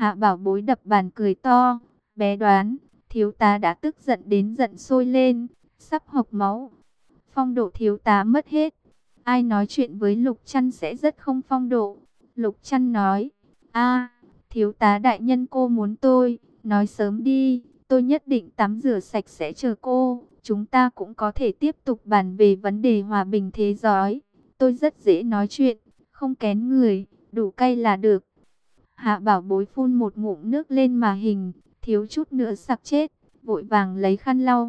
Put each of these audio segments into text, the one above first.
Hạ Bảo Bối đập bàn cười to, bé đoán, thiếu tá đã tức giận đến giận sôi lên, sắp hộc máu. Phong độ thiếu tá mất hết. Ai nói chuyện với Lục Trăn sẽ rất không phong độ. Lục Trăn nói, a, thiếu tá đại nhân cô muốn tôi, nói sớm đi, tôi nhất định tắm rửa sạch sẽ chờ cô. Chúng ta cũng có thể tiếp tục bàn về vấn đề hòa bình thế giới. Tôi rất dễ nói chuyện, không kén người, đủ cay là được. Hạ Bảo Bối phun một ngụm nước lên mà hình, thiếu chút nữa sặc chết, vội vàng lấy khăn lau.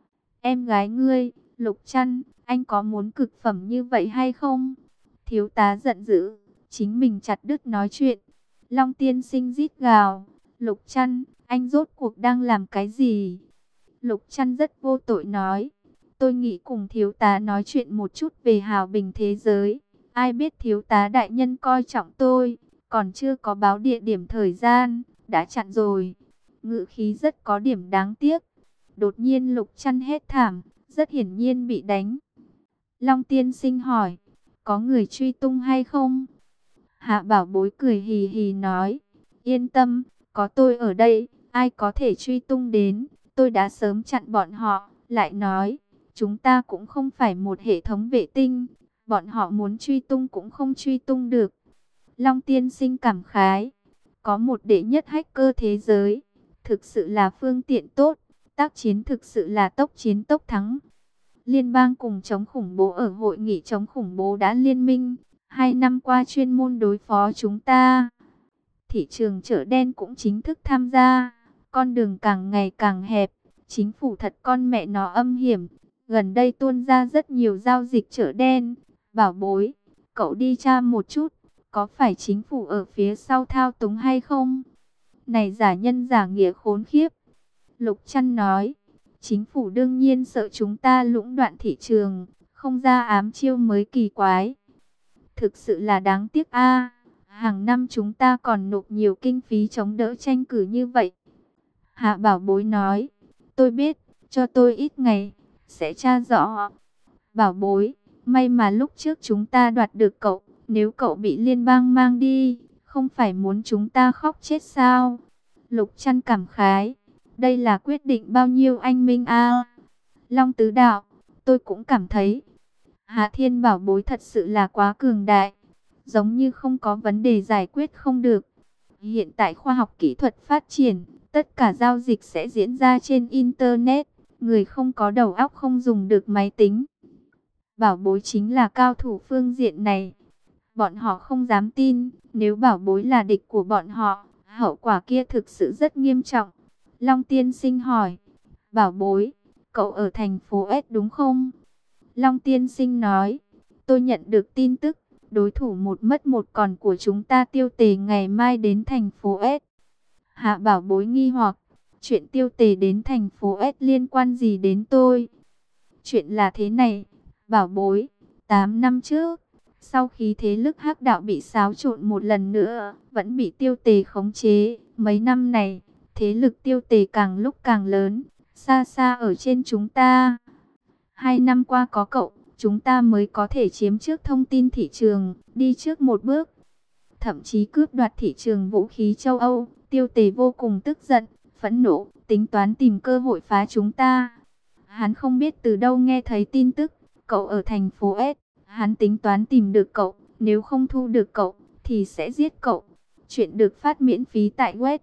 Em gái ngươi, Lục Trăn, anh có muốn cực phẩm như vậy hay không? Thiếu tá giận dữ, chính mình chặt đứt nói chuyện. Long tiên sinh rít gào, Lục Trăn, anh rốt cuộc đang làm cái gì? Lục Trăn rất vô tội nói, tôi nghĩ cùng thiếu tá nói chuyện một chút về hòa bình thế giới. Ai biết thiếu tá đại nhân coi trọng tôi, còn chưa có báo địa điểm thời gian, đã chặn rồi. Ngữ khí rất có điểm đáng tiếc. Đột nhiên Lục Trăn hét thảm, rất hiển nhiên bị đánh. Long tiên sinh hỏi, có người truy tung hay không? Hạ Bảo Bối cười hì hì nói, yên tâm, có tôi ở đây, ai có thể truy tung đến, tôi đã sớm chặn bọn họ. Lại nói, chúng ta cũng không phải một hệ thống vệ tinh, bọn họ muốn truy tung cũng không truy tung được. Long tiên sinh cảm khái, có một đệ nhất hacker thế giới, thực sự là phương tiện tốt, tác chiến thực sự là tốc chiến tốc thắng. Liên bang cùng chống khủng bố ở hội nghị chống khủng bố đã liên minh, 2 năm qua chuyên môn đối phó chúng ta. Thị trường chợ đen cũng chính thức tham gia, con đường càng ngày càng hẹp, chính phủ thật con mẹ nó âm hiểm. Gần đây tuôn ra rất nhiều giao dịch chợ đen. Bảo Bối, cậu đi tra một chút, có phải chính phủ ở phía sau thao túng hay không? Này giả nhân giả nghĩa khốn khiếp. Lục Trăn nói, chính phủ đương nhiên sợ chúng ta lũng đoạn thị trường, không ra ám chiêu mới kỳ quái. Thực sự là đáng tiếc a. Hàng năm chúng ta còn nộp nhiều kinh phí chống đỡ tranh cử như vậy. Hạ Bảo Bối nói, tôi biết, cho tôi ít ngày, sẽ tra rõ. Bảo Bối, may mà lúc trước chúng ta đoạt được cậu, nếu cậu bị liên bang mang đi, không phải muốn chúng ta khóc chết sao? Lục Trăn cảm khái, đây là quyết định bao nhiêu anh minh a. Long Tứ Đạo, tôi cũng cảm thấy, Hạ Thiên Bảo Bối thật sự là quá cường đại, giống như không có vấn đề giải quyết không được. Hiện tại khoa học kỹ thuật phát triển, tất cả giao dịch sẽ diễn ra trên Internet, người không có đầu óc không dùng được máy tính. Bảo Bối chính là cao thủ phương diện này. Bọn họ không dám tin, nếu Bảo Bối là địch của bọn họ, hậu quả kia thực sự rất nghiêm trọng. Long tiên sinh hỏi, Bảo Bối, cậu ở thành phố S đúng không? Long tiên sinh nói, tôi nhận được tin tức, đối thủ một mất một còn của chúng ta Tiêu Tề ngày mai đến thành phố S. Hạ Bảo Bối nghi hoặc, chuyện Tiêu Tề đến thành phố S liên quan gì đến tôi? Chuyện là thế này, Bảo Bối, 8 năm trước, sau khi thế lực hắc đạo bị xáo trộn một lần nữa, vẫn bị Tiêu Tề khống chế. Mấy năm này, thế lực Tiêu Tề càng lúc càng lớn, xa xa ở trên chúng ta. 2 năm qua có cậu, chúng ta mới có thể chiếm trước thông tin thị trường, đi trước một bước. Thậm chí cướp đoạt thị trường vũ khí châu Âu. Tiêu Tề vô cùng tức giận, phẫn nộ, tính toán tìm cơ hội phá chúng ta. Hắn không biết từ đâu nghe thấy tin tức, cậu ở thành phố S. Hắn tính toán tìm được cậu, nếu không thu được cậu, thì sẽ giết cậu. Chuyện được phát miễn phí tại web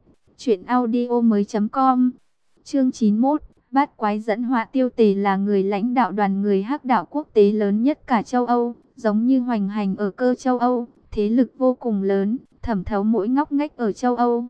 truyệnaudiomoi.com. Chương 91, Bát Quái dẫn họa. Tiêu Tề là người lãnh đạo đoàn người hắc đạo quốc tế lớn nhất cả châu Âu, giống như hoành hành ở cơ châu Âu, thế lực vô cùng lớn, thẩm thấu mỗi ngóc ngách ở châu Âu.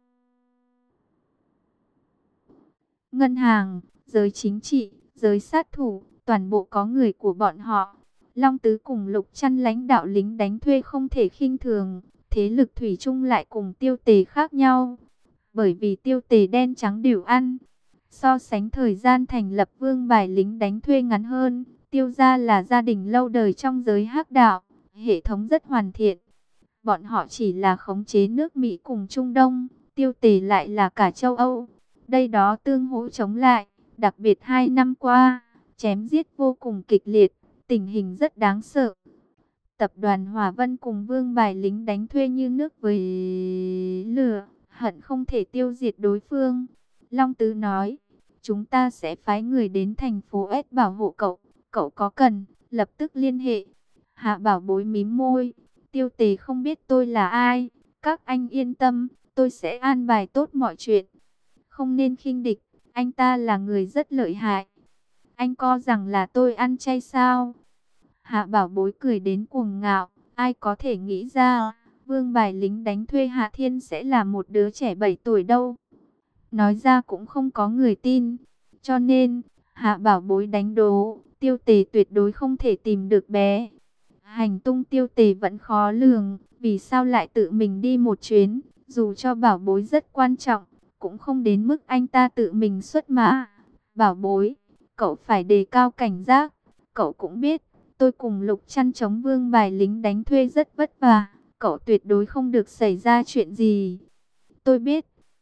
Ngân hàng, giới chính trị, giới sát thủ, toàn bộ có người của bọn họ. Long Tứ cùng Lục Trăn lãnh đạo lính đánh thuê không thể khinh thường, thế lực thủy chung lại cùng Tiêu Tề khác nhau. Bởi vì Tiêu Tề đen trắng đều ăn. So sánh thời gian thành lập vương bài lính đánh thuê ngắn hơn, Tiêu gia là gia đình lâu đời trong giới hắc đạo, hệ thống rất hoàn thiện. Bọn họ chỉ là khống chế nước Mỹ cùng Trung Đông, Tiêu Tề lại là cả châu Âu. Đây đó tương hỗ chống lại, đặc biệt 2 năm qua, chém giết vô cùng kịch liệt, tình hình rất đáng sợ. Tập đoàn Hòa Vân cùng vương bài lính đánh thuê như nước với lửa, hận không thể tiêu diệt đối phương. Long Tứ nói, chúng ta sẽ phái người đến thành phố S bảo hộ cậu. Cậu có cần, lập tức liên hệ. Hạ Bảo Bối mím môi. Tiêu Tề không biết tôi là ai. Các anh yên tâm, tôi sẽ an bài tốt mọi chuyện. Không nên khinh địch, anh ta là người rất lợi hại. Anh co rằng là tôi ăn chay sao? Hạ Bảo Bối cười đến cuồng ngạo. Ai có thể nghĩ ra, vương bài lính đánh thuê Hạ Thiên sẽ là một đứa trẻ 7 tuổi đâu. Nói ra cũng không có người tin. Cho nên, Hạ Bảo Bối đánh đố, Tiêu Tề tuyệt đối không thể tìm được bé. Hành tung Tiêu Tề vẫn khó lường, vì sao lại tự mình đi một chuyến, dù cho Bảo Bối rất quan trọng, cũng không đến mức anh ta tự mình xuất mã. Bảo Bối, cậu phải đề cao cảnh giác, cậu cũng biết, tôi cùng Lục Chăn chống vương bài lính đánh thuê rất vất vả, cậu tuyệt đối không được xảy ra chuyện gì. Tôi biết.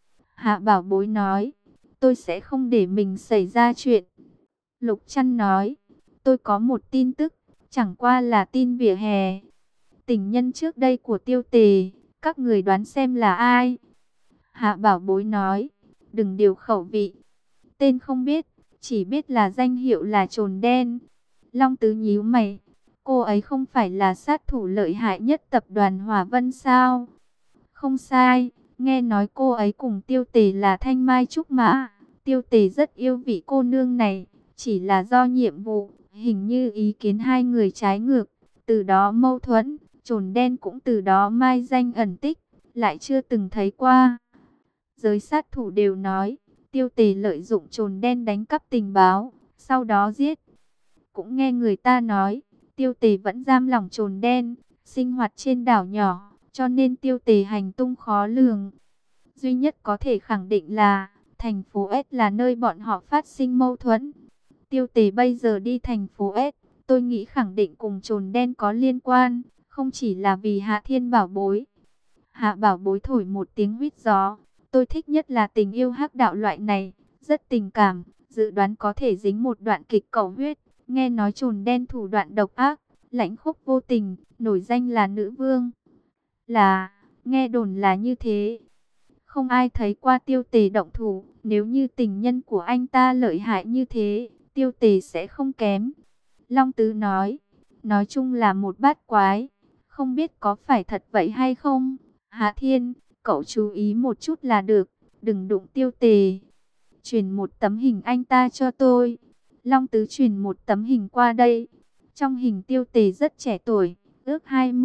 Hạ Bảo Bối nói, tôi sẽ không để mình xảy ra chuyện. Lục Chăn nói, tôi có một tin tức, chẳng qua là tin vỉa hè. Tình nhân trước đây của Tiêu Tề, các người đoán xem là ai? Hạ Bảo Bối nói, đừng điều khẩu vị. Tên không biết, chỉ biết là danh hiệu là Trồn Đen. Long Tứ nhíu mày, cô ấy không phải là sát thủ lợi hại nhất tập đoàn Hòa Vân sao? Không sai, nghe nói cô ấy cùng Tiêu Tề là thanh mai trúc mã. Tiêu Tề rất yêu vị cô nương này, chỉ là do nhiệm vụ, hình như ý kiến hai người trái ngược, từ đó mâu thuẫn, Trồn Đen cũng từ đó mai danh ẩn tích, lại chưa từng thấy qua. Giới sát thủ đều nói, Tiêu Tề lợi dụng Trồn Đen đánh cắp tình báo, sau đó giết. Cũng nghe người ta nói, Tiêu Tề vẫn giam lỏng Trồn Đen, sinh hoạt trên đảo nhỏ, cho nên Tiêu Tề hành tung khó lường. Duy nhất có thể khẳng định là, thành phố S là nơi bọn họ phát sinh mâu thuẫn. Tiêu Tề bây giờ đi thành phố S, tôi nghĩ khẳng định cùng Trồn Đen có liên quan, không chỉ là vì Hạ Thiên Bảo Bối. Hạ Bảo Bối thổi một tiếng huýt gió. Tôi thích nhất là tình yêu hắc đạo loại này, rất tình cảm, dự đoán có thể dính một đoạn kịch cầu huyết. Nghe nói Trồn Đen thủ đoạn độc ác, lãnh khốc vô tình, nổi danh là nữ vương. Nghe đồn là như thế. Không ai thấy qua Tiêu Tề động thủ, nếu như tình nhân của anh ta lợi hại như thế, Tiêu Tề sẽ không kém. Long Tứ nói chung là một bát quái, không biết có phải thật vậy hay không. Hạ Thiên, cậu chú ý một chút là được, đừng đụng Tiêu Tề. Truyền một tấm hình anh ta cho tôi. Long Tứ truyền một tấm hình qua đây. Trong hình Tiêu Tề rất trẻ tuổi, ước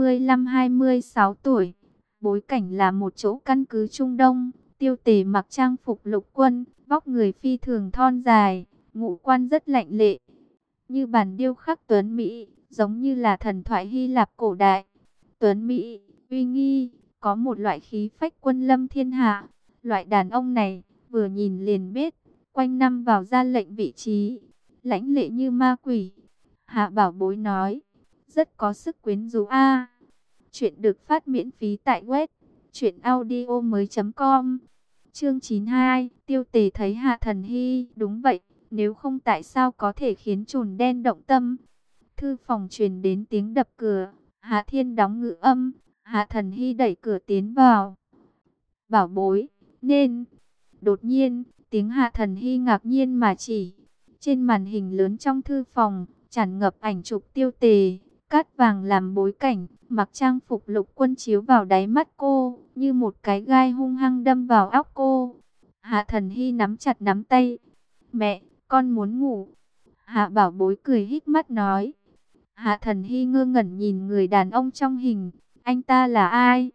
25-26 tuổi. Bối cảnh là một chỗ căn cứ Trung Đông. Tiêu Tề mặc trang phục lục quân, vóc người phi thường thon dài, ngũ quan rất lạnh lệ, như bản điêu khắc tuấn mỹ, giống như là thần thoại Hy Lạp cổ đại. Tuấn mỹ, uy nghi, có một loại khí phách quân lâm thiên hạ. Loại đàn ông này, vừa nhìn liền biết, quanh năm vào ra lệnh vị trí, lãnh lệ như ma quỷ. Hạ Bảo Bối nói, rất có sức quyến rũ a. Chuyện được phát miễn phí tại web truyệnaudiomoi.com. Chương 92, Tiêu Tề thấy Hạ Thần Hy, đúng vậy, nếu không tại sao có thể khiến Trồn Đen động tâm. Thư phòng truyền đến tiếng đập cửa, Hạ Thiên đóng ngự âm, Hạ Thần Hy đẩy cửa tiến vào. Bảo Bối, nên. Đột nhiên, tiếng Hạ Thần Hy ngạc nhiên mà chỉ. Trên màn hình lớn trong thư phòng, tràn ngập ảnh chụp Tiêu Tề, cát vàng làm bối cảnh, mặc trang phục lục quân chiếu vào đáy mắt cô, như một cái gai hung hăng đâm vào óc cô. Hạ Thần Hy nắm chặt nắm tay. Mẹ, con muốn ngủ. Hạ Bảo Bối cười híp mắt nói. Hạ Thần Hy ngơ ngẩn nhìn người đàn ông trong hình. Anh ta là ai?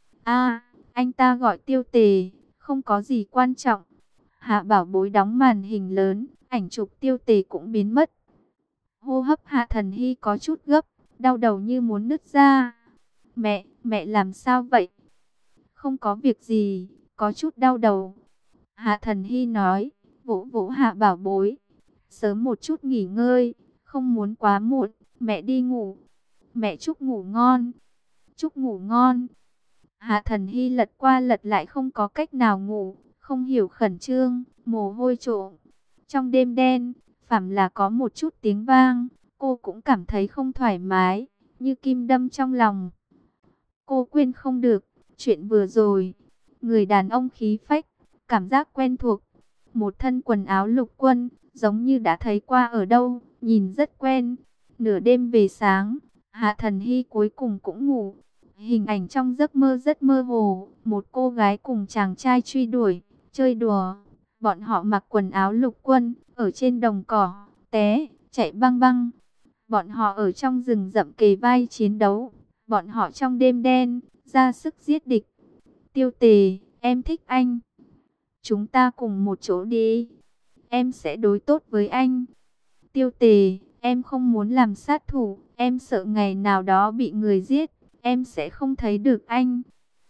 Anh ta gọi Tiêu Tề, không có gì quan trọng. Hạ Bảo Bối đóng màn hình lớn, ảnh chụp Tiêu Tề cũng biến mất. Hô hấp Hạ Thần Hy có chút gấp, đau đầu như muốn nứt ra. Mẹ làm sao vậy? Không có việc gì, có chút đau đầu. Hạ Thần Hy nói, vỗ vỗ Hạ Bảo Bối. Sớm một chút nghỉ ngơi, không muốn quá muộn, mẹ đi ngủ. Mẹ chúc ngủ ngon. Chúc ngủ ngon. Hạ Thần Hy lật qua lật lại không có cách nào ngủ, không hiểu khẩn trương, mồ hôi trộm. Trong đêm đen, phàm là có một chút tiếng vang, cô cũng cảm thấy không thoải mái, như kim đâm trong lòng. Cô quên không được, chuyện vừa rồi. Người đàn ông khí phách, cảm giác quen thuộc. Một thân quần áo lục quân, giống như đã thấy qua ở đâu, nhìn rất quen. Nửa đêm về sáng, Hạ Thần Hy cuối cùng cũng ngủ. Hình ảnh trong giấc mơ rất mơ hồ, một cô gái cùng chàng trai truy đuổi, chơi đùa. Bọn họ mặc quần áo lục quân, ở trên đồng cỏ, té, chạy băng băng. Bọn họ ở trong rừng rậm kề vai chiến đấu. Bọn họ trong đêm đen, ra sức giết địch. Tiêu Tề, em thích anh. Chúng ta cùng một chỗ đi. Em sẽ đối tốt với anh. Tiêu Tề, em không muốn làm sát thủ. Em sợ ngày nào đó bị người giết. Em sẽ không thấy được anh.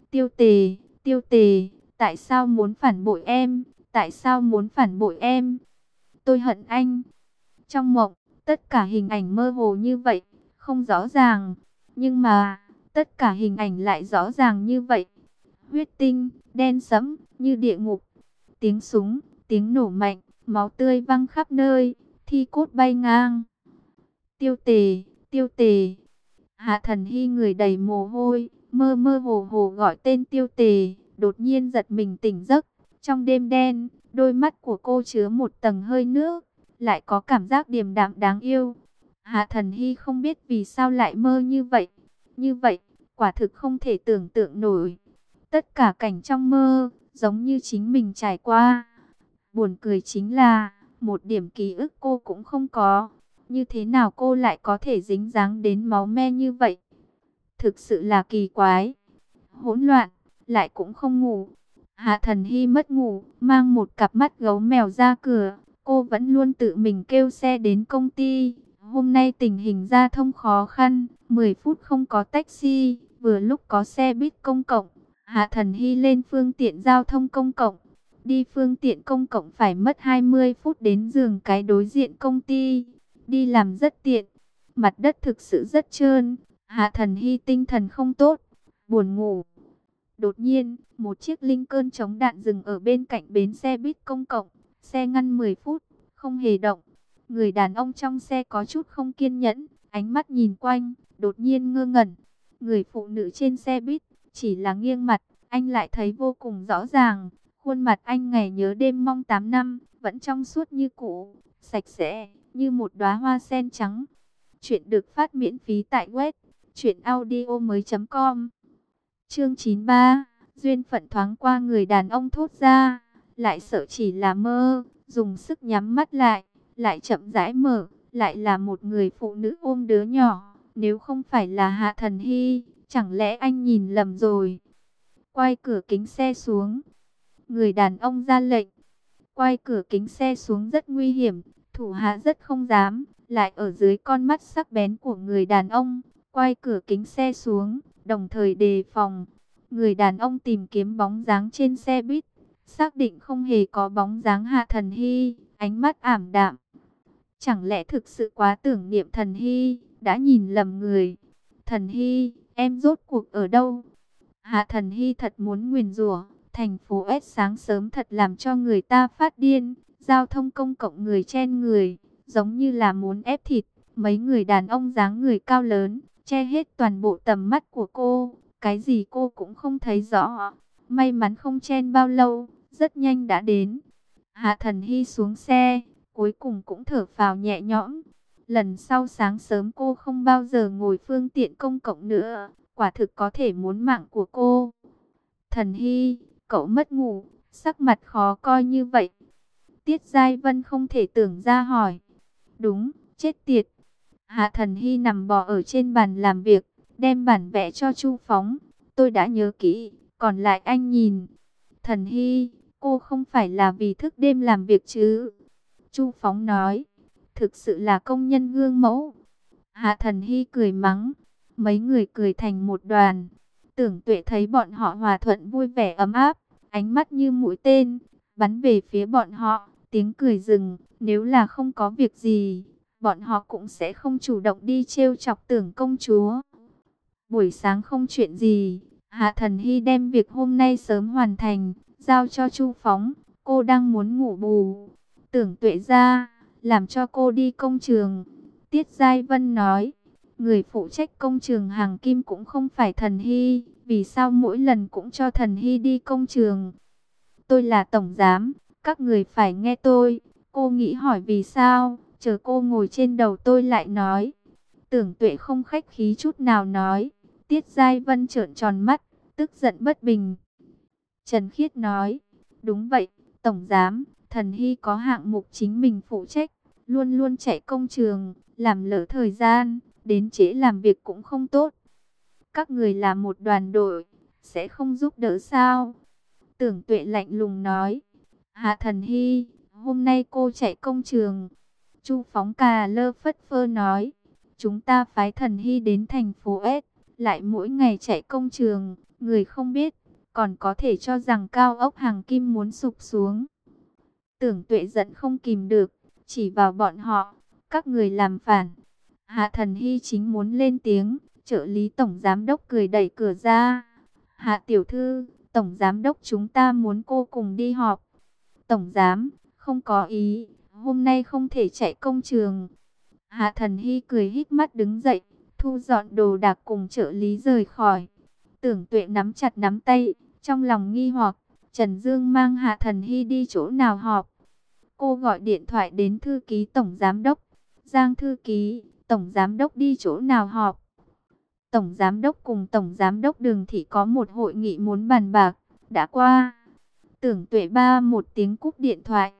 Tiêu Tề, tại sao muốn phản bội em? Tại sao muốn phản bội em? Tôi hận anh. Trong mộng, tất cả hình ảnh mơ hồ như vậy, không rõ ràng. Nhưng mà, tất cả hình ảnh lại rõ ràng như vậy. Huyết tinh, đen sẫm, như địa ngục. Tiếng súng, tiếng nổ mạnh, máu tươi văng khắp nơi, thi cốt bay ngang. Tiêu Tề, Tiêu Tề. Hạ Thần Hy người đầy mồ hôi, mơ mơ hồ hồ gọi tên Tiêu Tề, đột nhiên giật mình tỉnh giấc. Trong đêm đen, đôi mắt của cô chứa một tầng hơi nước, lại có cảm giác điềm đạm đáng yêu. Hạ Thần Hy không biết vì sao lại mơ như vậy. Như vậy, quả thực không thể tưởng tượng nổi. Tất cả cảnh trong mơ, giống như chính mình trải qua. Buồn cười chính là, một điểm ký ức cô cũng không có. Như thế nào cô lại có thể dính dáng đến máu me như vậy? Thực sự là kỳ quái. Hỗn loạn, lại cũng không ngủ. Hạ Thần Hy mất ngủ, mang một cặp mắt gấu mèo ra cửa. Cô vẫn luôn tự mình kêu xe đến công ty. Hôm nay tình hình giao thông khó khăn, 10 phút không có taxi, vừa lúc có xe buýt công cộng. Hạ Thần Hy lên phương tiện giao thông công cộng. Đi phương tiện công cộng phải mất 20 phút đến giường cái đối diện công ty. Đi làm rất tiện. Mặt đất thực sự rất trơn. Hạ Thần Hy tinh thần không tốt, buồn ngủ. Đột nhiên, một chiếc Lincoln chống đạn dừng ở bên cạnh bến xe buýt công cộng. Xe ngăn 10 phút, không hề động. Người đàn ông trong xe có chút không kiên nhẫn, ánh mắt nhìn quanh, đột nhiên ngơ ngẩn. Người phụ nữ trên xe buýt, chỉ là nghiêng mặt, anh lại thấy vô cùng rõ ràng. Khuôn mặt anh ngày nhớ đêm mong 8 năm, vẫn trong suốt như cũ, sạch sẽ, như một đóa hoa sen trắng. Chuyện được phát miễn phí tại web truyệnaudiomoi.com. Chương 93, duyên phận thoáng qua người đàn ông thốt ra, lại sợ chỉ là mơ, dùng sức nhắm mắt lại chậm rãi mở, lại là một người phụ nữ ôm đứa nhỏ, nếu không phải là Hạ Thần Hy, chẳng lẽ anh nhìn lầm rồi. Quay cửa kính xe xuống, người đàn ông ra lệnh. Quay cửa kính xe xuống rất nguy hiểm, thủ hạ rất không dám, lại ở dưới con mắt sắc bén của người đàn ông, quay cửa kính xe xuống, đồng thời đề phòng. Người đàn ông tìm kiếm bóng dáng trên xe buýt, xác định không hề có bóng dáng Hạ Thần Hy, ánh mắt ảm đạm. Chẳng lẽ thực sự quá tưởng niệm Thần Hy, đã nhìn lầm người. Thần Hy, em rốt cuộc ở đâu? Hạ Thần Hy thật muốn nguyền rủa, thành phố S sáng sớm thật làm cho người ta phát điên, giao thông công cộng người chen người, giống như là muốn ép thịt. Mấy người đàn ông dáng người cao lớn, che hết toàn bộ tầm mắt của cô, cái gì cô cũng không thấy rõ. May mắn không chen bao lâu, rất nhanh đã đến. Hạ Thần Hy xuống xe, cuối cùng cũng thở phào nhẹ nhõm. Lần sau sáng sớm cô không bao giờ ngồi phương tiện công cộng nữa, quả thực có thể muốn mạng của cô. Thần Hy, cậu mất ngủ, sắc mặt khó coi như vậy. Tiết Giai Vân không thể tưởng ra hỏi. Đúng, chết tiệt. Hạ Thần Hy nằm bò ở trên bàn làm việc, đem bản vẽ cho Chu Phóng. Tôi đã nhớ kỹ, còn lại anh nhìn. Thần Hy, cô không phải là vì thức đêm làm việc chứ? Chu Phóng nói, thực sự là công nhân gương mẫu. Hạ Thần Hy cười mắng, mấy người cười thành một đoàn. Tưởng Tuệ thấy bọn họ hòa thuận vui vẻ ấm áp, ánh mắt như mũi tên, bắn về phía bọn họ, tiếng cười rừng. Nếu là không có việc gì, bọn họ cũng sẽ không chủ động đi trêu chọc Tưởng công chúa. Buổi sáng không chuyện gì, Hạ Thần Hy đem việc hôm nay sớm hoàn thành, giao cho Chu Phóng. Cô đang muốn ngủ bù, Tưởng Tuệ ra, làm cho cô đi công trường. Tiết Giai Vân nói, người phụ trách công trường Hàng Kim cũng không phải Thần Hy, vì sao mỗi lần cũng cho Thần Hy đi công trường? Tôi là tổng giám, các người phải nghe tôi. Cô nghĩ hỏi vì sao, chờ cô ngồi trên đầu tôi lại nói. Tưởng Tuệ không khách khí chút nào nói. Tiết Giai Vân trợn tròn mắt, tức giận bất bình. Trần Khiết nói, đúng vậy, tổng giám, Thần Hy có hạng mục chính mình phụ trách, luôn luôn chạy công trường, làm lỡ thời gian, đến trễ làm việc cũng không tốt. Các người là một đoàn đội, sẽ không giúp đỡ sao? Tưởng Tuệ lạnh lùng nói, Hạ Thần Hy, hôm nay cô chạy công trường. Chu Phóng cà lơ phất phơ nói, chúng ta phái Thần Hy đến thành phố S, lại mỗi ngày chạy công trường, người không biết, còn có thể cho rằng cao ốc hàng kim muốn sụp xuống. Tưởng Tuệ giận không kìm được, chỉ vào bọn họ, các người làm phản. Hạ Thần Hy chính muốn lên tiếng, trợ lý tổng giám đốc cười đẩy cửa ra. Hạ tiểu thư, tổng giám đốc chúng ta muốn cô cùng đi họp. Tổng giám, không có ý, hôm nay không thể chạy công trường. Hạ Thần Hy cười híp mắt đứng dậy, thu dọn đồ đạc cùng trợ lý rời khỏi. Tưởng Tuệ nắm chặt nắm tay, trong lòng nghi hoặc, Trần Dương mang Hạ Thần Hy đi chỗ nào họp. Cô gọi điện thoại đến thư ký tổng giám đốc. Giang thư ký, tổng giám đốc đi chỗ nào họp? Tổng giám đốc cùng tổng giám đốc Đường Thị có một hội nghị muốn bàn bạc, đã qua. Tưởng Tuệ ba một tiếng cúp điện thoại.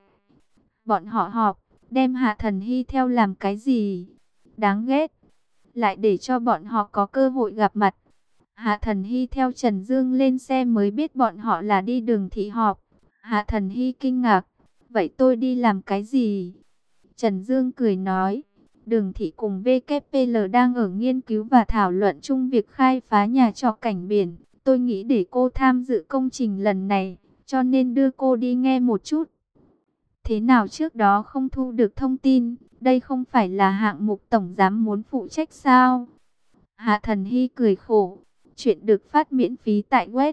Bọn họ họp, đem Hạ Thần Hy theo làm cái gì? Đáng ghét. Lại để cho bọn họ có cơ hội gặp mặt. Hạ Thần Hy theo Trần Dương lên xe mới biết bọn họ là đi Đường Thị họp. Hạ Thần Hy kinh ngạc. Vậy tôi đi làm cái gì? Trần Dương cười nói. Đường Thị cùng VKPL đang ở nghiên cứu và thảo luận chung việc khai phá nhà trọ cảnh biển. Tôi nghĩ để cô tham dự công trình lần này, cho nên đưa cô đi nghe một chút. Thế nào trước đó không thu được thông tin, đây không phải là hạng mục tổng giám muốn phụ trách sao? Hạ Thần Hy cười khổ. Chuyện được phát miễn phí tại web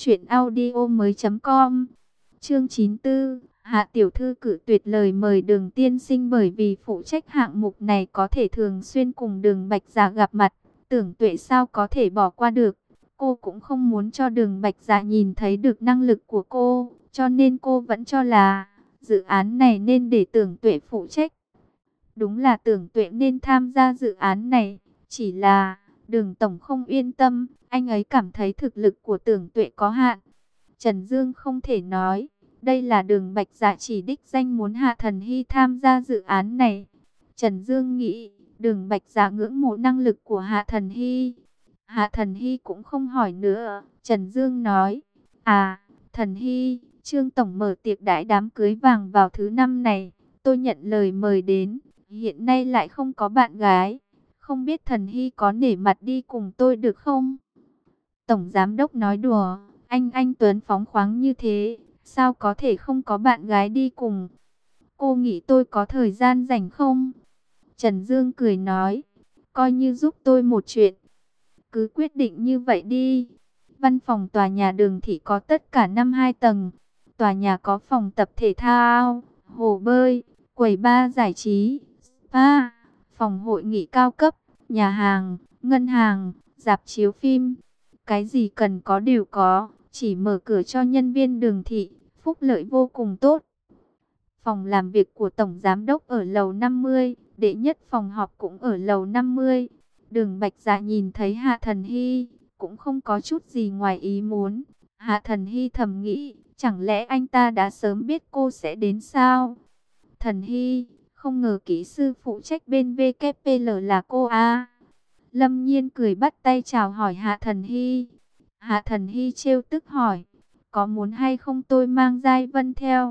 truyệnaudiomoi.com. Chương 94. Hạ tiểu thư cự tuyệt lời mời Đường tiên sinh bởi vì phụ trách hạng mục này có thể thường xuyên cùng Đường Bạch Dạ gặp mặt. Tưởng Tuệ sao có thể bỏ qua được. Cô cũng không muốn cho Đường Bạch Dạ nhìn thấy được năng lực của cô, cho nên cô vẫn cho là dự án này nên để Tưởng Tuệ phụ trách. Đúng là Tưởng Tuệ nên tham gia dự án này, chỉ là Đường tổng không yên tâm, anh ấy cảm thấy thực lực của Tưởng Tuệ có hạn. Trần Dương không thể nói, đây là Đường Bạch Dạ chỉ đích danh muốn Hạ Thần Hy tham gia dự án này. Trần Dương nghĩ, Đường Bạch Dạ ngưỡng mộ năng lực của Hạ Thần Hy. Hạ Thần Hy cũng không hỏi nữa. Trần Dương nói, à, Thần Hy, Trương tổng mở tiệc đãi đám cưới vàng vào thứ 5 này. Tôi nhận lời mời đến, hiện nay lại không có bạn gái. Không biết Thần Hy có nể mặt đi cùng tôi được không? Tổng giám đốc nói đùa, anh Tuấn phóng khoáng như thế, sao có thể không có bạn gái đi cùng? Cô nghĩ tôi có thời gian rảnh không? Trần Dương cười nói, coi như giúp tôi một chuyện. Cứ quyết định như vậy đi. Văn phòng tòa nhà Đường Thị có tất cả 52 tầng. Tòa nhà có phòng tập thể thao, hồ bơi, quầy bar giải trí, spa, phòng hội nghị cao cấp, nhà hàng, ngân hàng, rạp chiếu phim. Cái gì cần có đều có, chỉ mở cửa cho nhân viên Đường Thị, phúc lợi vô cùng tốt. Phòng làm việc của Tổng Giám đốc ở lầu 50, đệ nhất phòng họp cũng ở lầu 50. Đường Bạch Dạ nhìn thấy Hạ Thần Hy, cũng không có chút gì ngoài ý muốn. Hạ Thần Hy thầm nghĩ, chẳng lẽ anh ta đã sớm biết cô sẽ đến sao? Thần Hy, không ngờ kỹ sư phụ trách bên VKPL là cô à? Lâm Nhiên cười bắt tay chào hỏi Hạ Thần Hy. Hạ Thần Hy trêu tức hỏi, có muốn hay không tôi mang Giai Vân theo?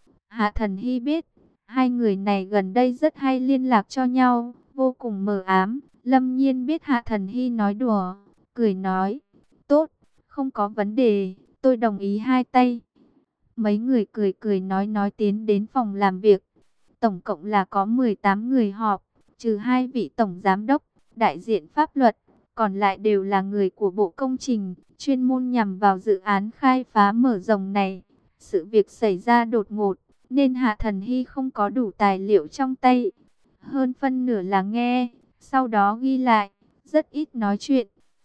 Hạ Thần Hy biết, hai người này gần đây rất hay liên lạc cho nhau, vô cùng mờ ám. Lâm Nhiên biết Hạ Thần Hy nói đùa, cười nói, tốt, không có vấn đề, tôi đồng ý hai tay. Mấy người cười cười nói tiến đến phòng làm việc. Tổng cộng là có 18 người họp, trừ hai vị tổng giám đốc, đại diện pháp luật, còn lại đều là người của Bộ Công trình, chuyên môn nhằm vào dự án khai phá mở rộng này. Sự việc xảy ra đột ngột, nên Hạ Thần Hy không có đủ tài liệu trong tay. Hơn phân nửa là nghe, sau đó ghi lại, rất ít nói chuyện.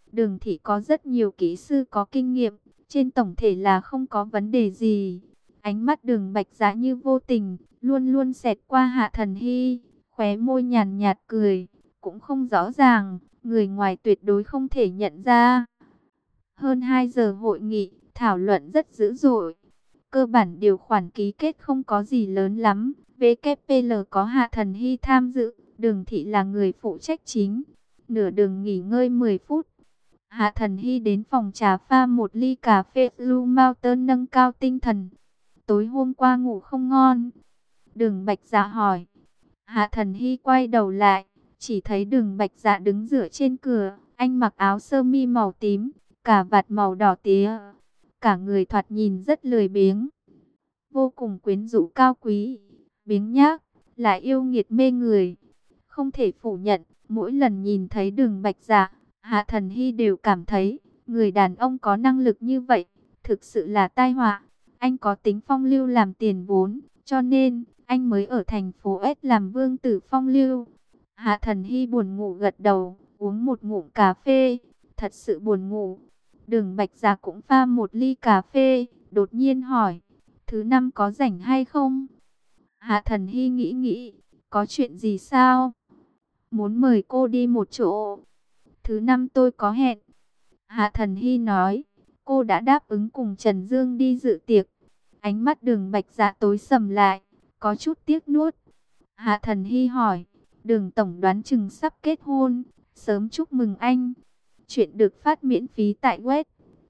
Đường Thị có rất nhiều kỹ sư có kinh nghiệm, trên tổng thể là không có vấn đề gì. Ánh mắt Đường Bạch Dạ như vô tình, luôn luôn xẹt qua Hạ Thần Hy, khóe môi nhàn nhạt cười, cũng không rõ ràng, người ngoài tuyệt đối không thể nhận ra. Hơn 2 giờ hội nghị, thảo luận rất dữ dội. Cơ bản điều khoản ký kết không có gì lớn lắm. VKPL có Hạ Thần Hy tham dự, Đường Thị là người phụ trách chính. Nửa đường nghỉ ngơi 10 phút. Hạ Thần Hy đến phòng trà pha một ly cà phê Blue Mountain nâng cao tinh thần. Tối hôm qua ngủ không ngon. Đường Bạch Dạ hỏi. Hạ Thần Hy quay đầu lại, chỉ thấy Đường Bạch Dạ đứng dựa trên cửa. Anh mặc áo sơ mi màu tím, cà vạt màu đỏ tía. Cả người thoạt nhìn rất lười biếng, vô cùng quyến rũ cao quý, biếng nhác, lại yêu nghiệt mê người. Không thể phủ nhận, mỗi lần nhìn thấy Đường Bạch Dạ, Hạ Thần Hy đều cảm thấy, người đàn ông có năng lực như vậy, thực sự là tai họa. Anh có tính phong lưu làm tiền vốn, cho nên, anh mới ở thành phố S làm vương tử phong lưu. Hạ Thần Hy buồn ngủ gật đầu, uống một ngụm cà phê, thật sự buồn ngủ. Đường Bạch Dạ cũng pha một ly cà phê, đột nhiên hỏi, thứ năm có rảnh hay không? Hạ Thần Hy nghĩ nghĩ, có chuyện gì sao? Muốn mời cô đi một chỗ. Thứ năm tôi có hẹn. Hạ Thần Hy nói, cô đã đáp ứng cùng Trần Dương đi dự tiệc. Ánh mắt Đường Bạch Dạ tối sầm lại, có chút tiếc nuốt. Hạ Thần Hy hỏi, Đường tổng đoán chừng sắp kết hôn, sớm chúc mừng anh. Chuyện được phát miễn phí tại web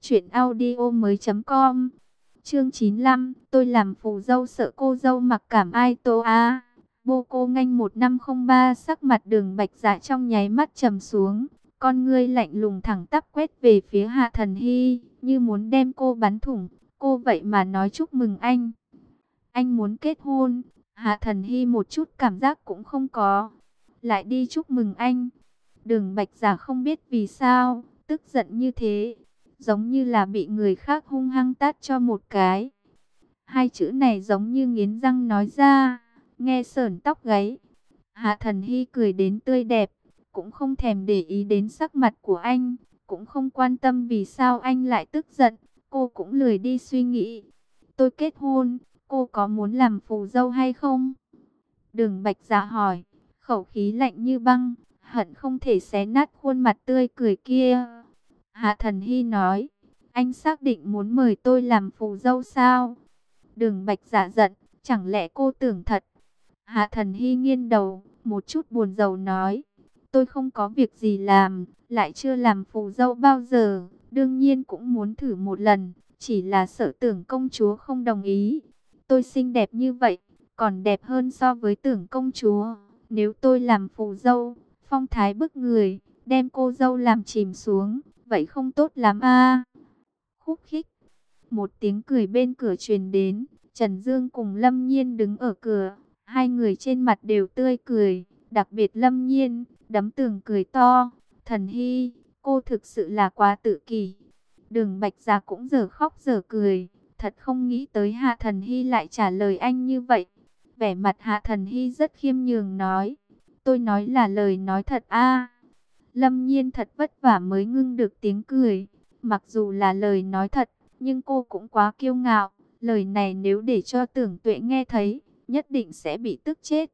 truyệnaudiomoi.com. Chương 95, tôi làm phù dâu sợ cô dâu mặc cảm ai tô a. Bô cô nganh 1503, sắc mặt Đường Bạch Dạ trong nháy mắt trầm xuống, con ngươi lạnh lùng thẳng tắp quét về phía Hạ Thần Hy, như muốn đem cô bắn thủng. Cô vậy mà nói chúc mừng anh. Anh muốn kết hôn? Hạ Thần Hy một chút cảm giác cũng không có. Lại đi chúc mừng anh. Đường Bạch Dạ không biết vì sao, tức giận như thế, giống như là bị người khác hung hăng tát cho một cái. Hai chữ này giống như nghiến răng nói ra, nghe sởn tóc gáy. Hạ Thần Hy cười đến tươi đẹp, cũng không thèm để ý đến sắc mặt của anh, cũng không quan tâm vì sao anh lại tức giận, cô cũng lười đi suy nghĩ. Tôi kết hôn, cô có muốn làm phù dâu hay không? Đường Bạch Dạ hỏi, khẩu khí lạnh như băng, hận không thể xé nát khuôn mặt tươi cười kia. Hạ Thần Hy nói, anh xác định muốn mời tôi làm phù dâu sao? Đường Bạch Dạ giận, chẳng lẽ cô tưởng thật? Hạ Thần Hy nghiêng đầu, một chút buồn rầu nói, tôi không có việc gì làm, lại chưa làm phù dâu bao giờ, đương nhiên cũng muốn thử một lần, chỉ là sợ Tưởng công chúa không đồng ý. Tôi xinh đẹp như vậy, còn đẹp hơn so với Tưởng công chúa, nếu tôi làm phù dâu, phong thái bức người, đem cô dâu làm chìm xuống, vậy không tốt lắm a. Khúc khích, một tiếng cười bên cửa truyền đến, Trần Dương cùng Lâm Nhiên đứng ở cửa, hai người trên mặt đều tươi cười, đặc biệt Lâm Nhiên, đấm tường cười to, Thần Hy, cô thực sự là quá tự kỷ. Đường Bạch Dạ cũng giờ khóc giờ cười, thật không nghĩ tới Hạ Thần Hy lại trả lời anh như vậy. Vẻ mặt Hạ Thần Hy rất khiêm nhường nói, tôi nói là lời nói thật a. Lâm Nhiên thật vất vả mới ngưng được tiếng cười, mặc dù là lời nói thật, nhưng cô cũng quá kiêu ngạo, lời này nếu để cho Tưởng Tuệ nghe thấy, nhất định sẽ bị tức chết.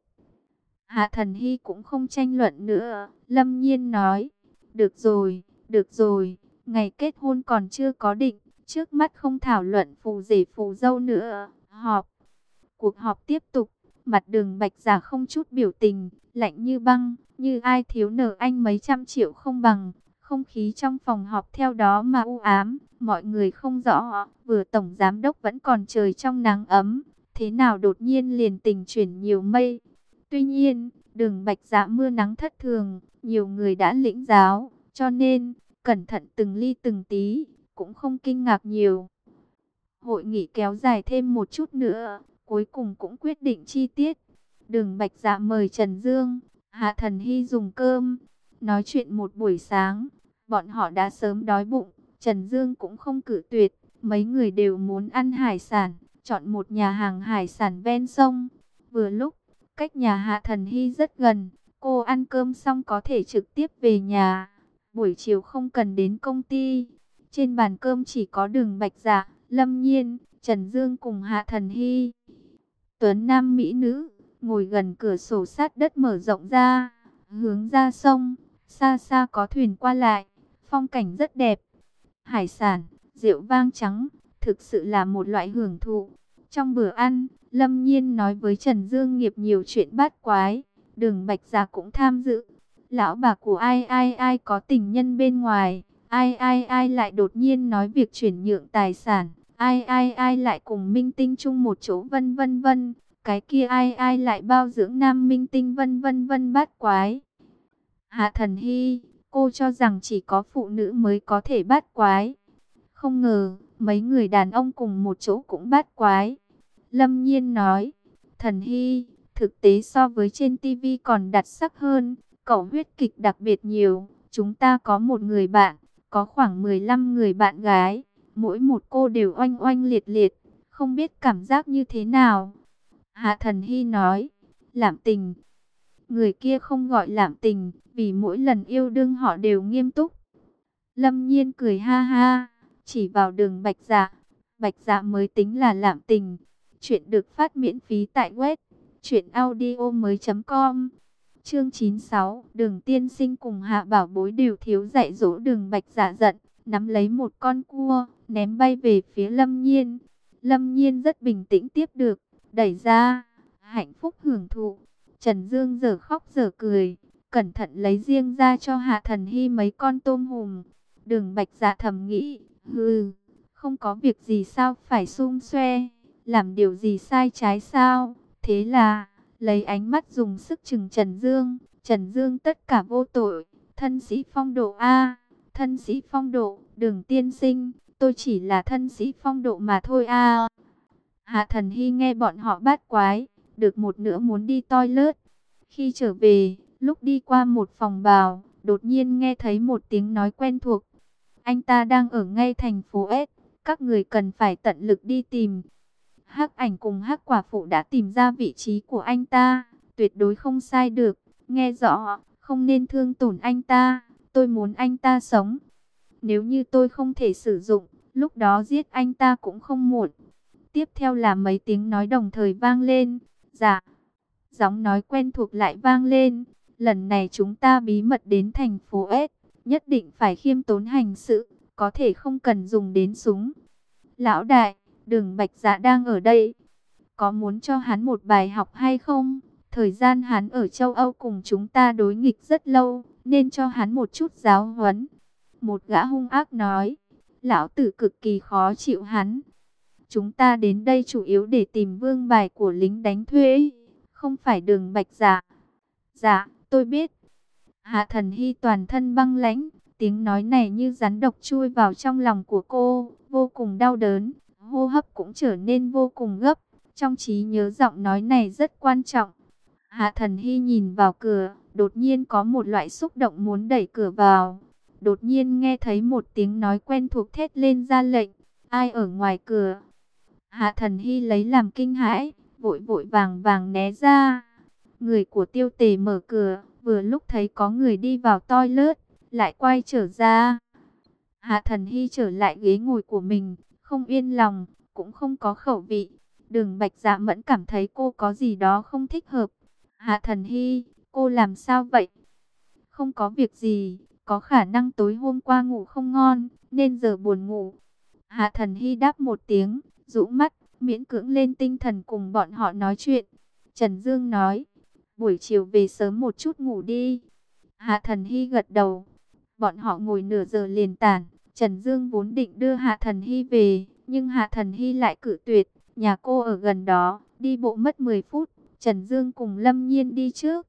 Hạ Thần Hy cũng không tranh luận nữa, Lâm Nhiên nói, được rồi, ngày kết hôn còn chưa có định, trước mắt không thảo luận phù rể phù dâu nữa, họp. Cuộc họp tiếp tục, mặt Đường Bạch Dạ không chút biểu tình, lạnh như băng, như ai thiếu nợ anh mấy trăm triệu không bằng. Không khí trong phòng họp theo đó mà u ám, mọi người không rõ, vừa tổng giám đốc vẫn còn trời trong nắng ấm, thế nào đột nhiên liền tình chuyển nhiều mây. Tuy nhiên, Đường Bạch Dạ mưa nắng thất thường, nhiều người đã lĩnh giáo, cho nên, cẩn thận từng ly từng tí, cũng không kinh ngạc nhiều. Hội nghị kéo dài thêm một chút nữa, cuối cùng cũng quyết định chi tiết. Đường Bạch Dạ mời Trần Dương, Hạ Thần Hy dùng cơm, nói chuyện một buổi sáng. Bọn họ đã sớm đói bụng, Trần Dương cũng không cự tuyệt, mấy người đều muốn ăn hải sản, chọn một nhà hàng hải sản ven sông. Vừa lúc, cách nhà Hạ Thần Hy rất gần, cô ăn cơm xong có thể trực tiếp về nhà. buổi chiều không cần đến công ty. Trên bàn cơm chỉ có Đường Bạch Dạ, Lâm Nhiên, Trần Dương cùng Hạ Thần Hy. Tuấn nam mỹ nữ, ngồi gần cửa sổ sát đất mở rộng ra, hướng ra sông, xa xa có thuyền qua lại, phong cảnh rất đẹp. Hải sản, rượu vang trắng, thực sự là một loại hưởng thụ. Trong bữa ăn, Lâm Nhiên nói với Trần Dương Nghiệp nhiều chuyện bát quái, Đường Bạch Dạ cũng tham dự. Lão bà của ai ai ai có tình nhân bên ngoài, ai ai ai lại đột nhiên nói việc chuyển nhượng tài sản, ai ai ai lại cùng minh tinh chung một chỗ vân vân vân, cái kia ai ai lại bao dưỡng nam minh tinh vân vân vân bát quái. Hạ Thần Hy, cô cho rằng chỉ có phụ nữ mới có thể bát quái. Không ngờ, mấy người đàn ông cùng một chỗ cũng bát quái. Lâm Nhiên nói, Thần Hy, thực tế so với trên TV còn đặc sắc hơn, cậu huyết kịch đặc biệt nhiều. Chúng ta có một người bạn, có khoảng 15 người bạn gái, mỗi một cô đều oanh oanh liệt liệt, không biết cảm giác như thế nào. Hạ Thần Hy nói, Lạm Tình. Người kia không gọi Lạm Tình, vì mỗi lần yêu đương họ đều nghiêm túc. Lâm Nhiên cười ha ha, chỉ vào Đường Bạch Dạ. Bạch Dạ mới tính là Lạm Tình. Chuyện được phát miễn phí tại web truyệnaudiomoi.com. Chương 96, Đường tiên sinh cùng Hạ Bảo Bối đều thiếu dạy dỗ. Đường Bạch Dạ giận, nắm lấy một con cua, ném bay về phía Lâm Nhiên. Lâm Nhiên rất bình tĩnh tiếp được, đẩy ra, hạnh phúc hưởng thụ. Trần Dương giờ khóc giờ cười, cẩn thận lấy riêng ra cho Hạ Thần Hy mấy con tôm hùm. Đường Bạch Dạ thầm nghĩ, không có việc gì sao phải xung xoe, làm điều gì sai trái sao? Thế là, lấy ánh mắt dùng sức chừng Trần Dương. Trần Dương tất cả vô tội, thân sĩ phong độ a, thân sĩ phong độ, Đường tiên sinh, tôi chỉ là thân sĩ phong độ mà thôi a. Hạ Thần Hy nghe bọn họ bát quái, được một nửa muốn đi toilet. Khi trở về, lúc đi qua một phòng bào, đột nhiên nghe thấy một tiếng nói quen thuộc. Anh ta đang ở ngay thành phố S, các người cần phải tận lực đi tìm. Hắc Ảnh cùng Hắc Quả Phụ đã tìm ra vị trí của anh ta, tuyệt đối không sai được. Nghe rõ, không nên thương tổn anh ta, tôi muốn anh ta sống. Nếu như tôi không thể sử dụng, lúc đó giết anh ta cũng không muộn. Tiếp theo là mấy tiếng nói đồng thời vang lên. Dạ, giọng nói quen thuộc lại vang lên. Lần này chúng ta bí mật đến thành phố S, nhất định phải khiêm tốn hành sự, có thể không cần dùng đến súng. Lão đại, Đường Bạch Dạ đang ở đây, có muốn cho hắn một bài học hay không? Thời gian hắn ở châu Âu cùng chúng ta đối nghịch rất lâu, nên cho hắn một chút giáo huấn. Một gã hung ác nói, lão tử cực kỳ khó chịu hắn. Chúng ta đến đây chủ yếu để tìm vương bài của lính đánh thuê, không phải Đường Bạch Dạ. Dạ, tôi biết. Hạ Thần Hy toàn thân băng lãnh, tiếng nói này như rắn độc chui vào trong lòng của cô, vô cùng đau đớn, hô hấp cũng trở nên vô cùng gấp. Trong trí nhớ giọng nói này rất quan trọng. Hạ Thần Hy nhìn vào cửa, đột nhiên có một loại xúc động muốn đẩy cửa vào. Đột nhiên nghe thấy một tiếng nói quen thuộc thét lên ra lệnh, ai ở ngoài cửa? Hạ Thần Hy lấy làm kinh hãi, vội vội vàng vàng né ra. Người của Tiêu Tề mở cửa, vừa lúc thấy có người đi vào toilet, lại quay trở ra. Hạ Thần Hy trở lại ghế ngồi của mình, không yên lòng, cũng không có khẩu vị. Đường Bạch Dạ Mẫn cảm thấy cô có gì đó không thích hợp. Hạ Thần Hy, cô làm sao vậy? Không có việc gì, có khả năng tối hôm qua ngủ không ngon, nên giờ buồn ngủ. Hạ Thần Hy đáp một tiếng, rũ mắt, miễn cưỡng lên tinh thần cùng bọn họ nói chuyện. Trần Dương nói, buổi chiều về sớm một chút ngủ đi. Hạ Thần Hy gật đầu. Bọn họ ngồi nửa giờ liền tản. Trần Dương vốn định đưa Hạ Thần Hy về, nhưng Hạ Thần Hy lại cự tuyệt. Nhà cô ở gần đó, đi bộ mất 10 phút. Trần Dương cùng Lâm Nhiên đi trước.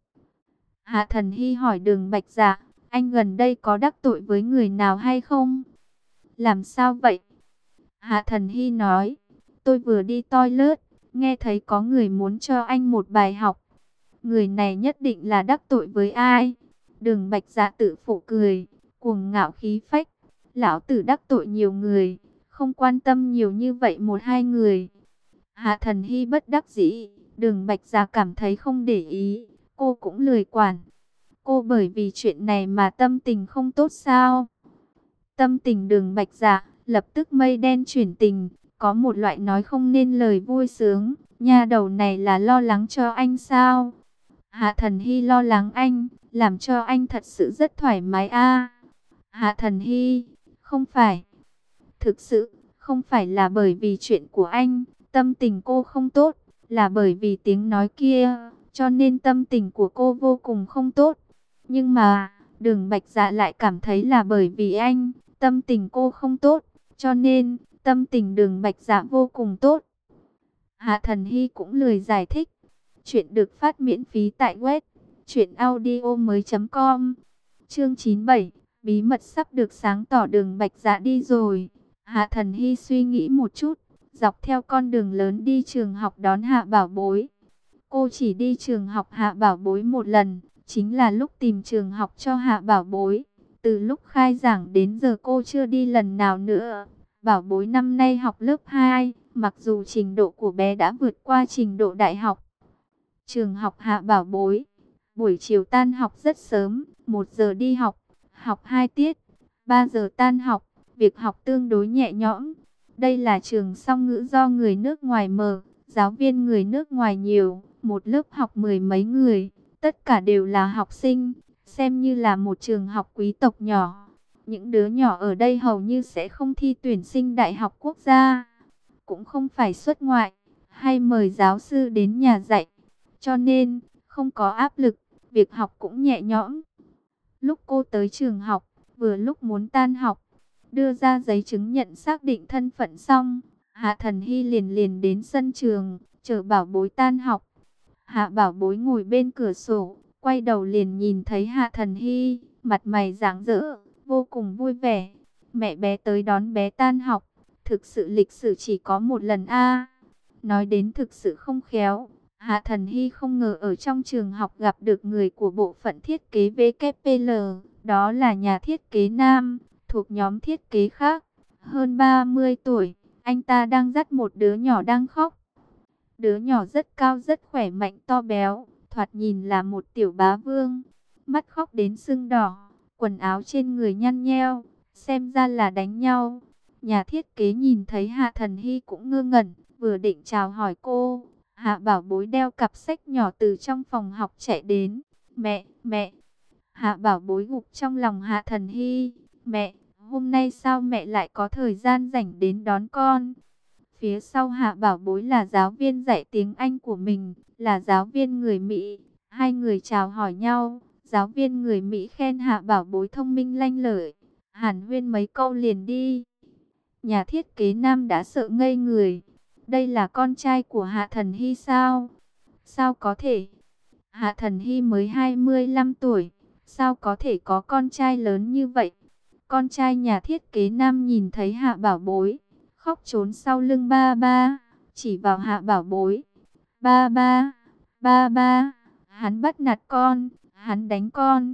Hạ Thần Hy hỏi Đường Bạch Dạ, anh gần đây có đắc tội với người nào hay không? Làm sao vậy? Hạ Thần Hy nói, tôi vừa đi toilet, nghe thấy có người muốn cho anh một bài học. Người này nhất định là đắc tội với ai? Đường Bạch Dạ tự phụ cười, cuồng ngạo khí phách. Lão tử đắc tội nhiều người, không quan tâm nhiều như vậy một hai người. Hạ Thần Hy bất đắc dĩ, Đường Bạch Dạ cảm thấy không để ý, cô cũng lười quản. Cô bởi vì chuyện này mà tâm tình không tốt sao? Tâm tình Đường Bạch Dạ lập tức mây đen chuyển tình, có một loại nói không nên lời vui sướng. Nha đầu này là lo lắng cho anh sao? Hạ Thần Hy lo lắng anh, làm cho anh thật sự rất thoải mái a. Hạ Thần Hy, không phải. Thực sự, không phải là bởi vì chuyện của anh, tâm tình cô không tốt, là bởi vì tiếng nói kia, cho nên tâm tình của cô vô cùng không tốt. Nhưng mà, Đường Bạch Dạ lại cảm thấy là bởi vì anh, tâm tình cô không tốt, cho nên tâm tình Đường Bạch Dạ vô cùng tốt. Hạ Thần Hy cũng lười giải thích. Chuyện được phát miễn phí tại web truyệnaudiomoi.com. Chương 97, bí mật sắp được sáng tỏ. Đường Bạch Dạ đi rồi. Hạ Thần Hy suy nghĩ một chút, dọc theo con đường lớn đi trường học đón Hạ Bảo Bối. Cô chỉ đi trường học Hạ Bảo Bối một lần, chính là lúc tìm trường học cho Hạ Bảo Bối. Từ lúc khai giảng đến giờ cô chưa đi lần nào nữa. Bảo Bối năm nay học lớp 2, mặc dù trình độ của bé đã vượt qua trình độ đại học. Trường học Hạ Bảo Bối, buổi chiều tan học rất sớm, 1 giờ đi học, học 2 tiết, 3 giờ tan học, việc học tương đối nhẹ nhõm. Đây là trường song ngữ do người nước ngoài mở, giáo viên người nước ngoài nhiều, một lớp học 10 mấy người, tất cả đều là học sinh, xem như là một trường học quý tộc nhỏ. Những đứa nhỏ ở đây hầu như sẽ không thi tuyển sinh đại học quốc gia, cũng không phải xuất ngoại, hay mời giáo sư đến nhà dạy. Cho nên, không có áp lực, việc học cũng nhẹ nhõm. Lúc cô tới trường học, vừa lúc muốn tan học, đưa ra giấy chứng nhận xác định thân phận xong, Hạ Thần Hy liền đến sân trường, chờ Bảo Bối tan học. Hạ Bảo Bối ngồi bên cửa sổ, quay đầu liền nhìn thấy Hạ Thần Hy, mặt mày rạng rỡ, vô cùng vui vẻ. Mẹ bé tới đón bé tan học, thực sự lịch sử chỉ có một lần a. Nói đến thực sự không khéo, Hạ Thần Hy không ngờ ở trong trường học gặp được người của bộ phận thiết kế VKPL, đó là nhà thiết kế nam, thuộc nhóm thiết kế khác. Hơn 30 tuổi, anh ta đang dắt một đứa nhỏ đang khóc. Đứa nhỏ rất cao rất khỏe mạnh to béo, thoạt nhìn là một tiểu bá vương. Mắt khóc đến sưng đỏ, quần áo trên người nhăn nheo, xem ra là đánh nhau. Nhà thiết kế nhìn thấy Hạ Thần Hy cũng ngơ ngẩn, vừa định chào hỏi cô. Hạ Bảo Bối đeo cặp sách nhỏ từ trong phòng học chạy đến. Mẹ. Hạ Bảo Bối gục trong lòng Hạ Thần Hy. Mẹ, hôm nay sao mẹ lại có thời gian rảnh đến đón con? Phía sau Hạ Bảo Bối là giáo viên dạy tiếng Anh của mình, là giáo viên người Mỹ. Hai người chào hỏi nhau, giáo viên người Mỹ khen Hạ Bảo Bối thông minh lanh lợi. Hàn huyên mấy câu liền đi. Nhà thiết kế nam đã sợ ngây người. Đây là con trai của Hạ Thần Hy sao? Sao có thể? Hạ Thần Hy mới 25 tuổi, sao có thể có con trai lớn như vậy? Con trai nhà thiết kế nam nhìn thấy Hạ Bảo Bối, khóc trốn sau lưng ba ba, chỉ vào Hạ Bảo Bối. Ba ba, hắn bắt nạt con, hắn đánh con.